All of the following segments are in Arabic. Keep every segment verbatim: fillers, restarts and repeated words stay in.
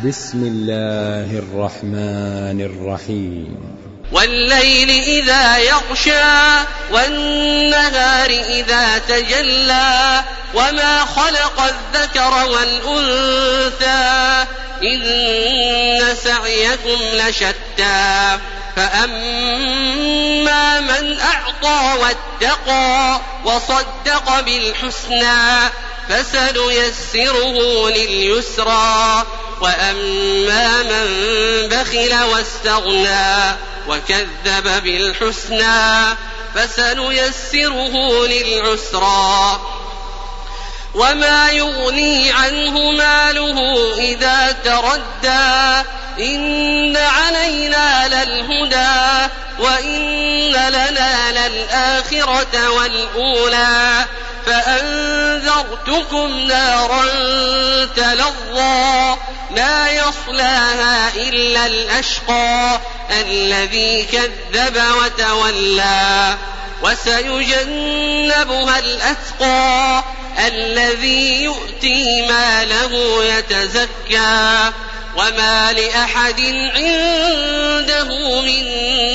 بسم الله الرحمن الرحيم. والليل إذا يغشى والنهار إذا تجلى وما خلق الذكر والأنثى إن سعيكم لشتى فأما من أعطى واتقى وصدق بالحسنى فسنيسره لليسرى وأما من بخل واستغنى وكذب بالحسنى فسنيسره للعسرى وما يغني عنه ماله إذا تردى إن علينا للهدى وإن لنا للآخرة والأولى فأنذرتكم نارا تلظى لا يصلاها إلا الأشقى الذي كذب وتولى وسيجنبها الأتقى الذي يؤتي ماله يتزكى وما لأحد عنده من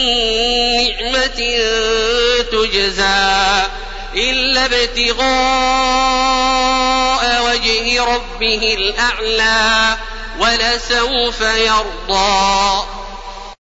نعمة تجزى إلا ابتغاء وجه ربه الأعلى ولسوف يرضى.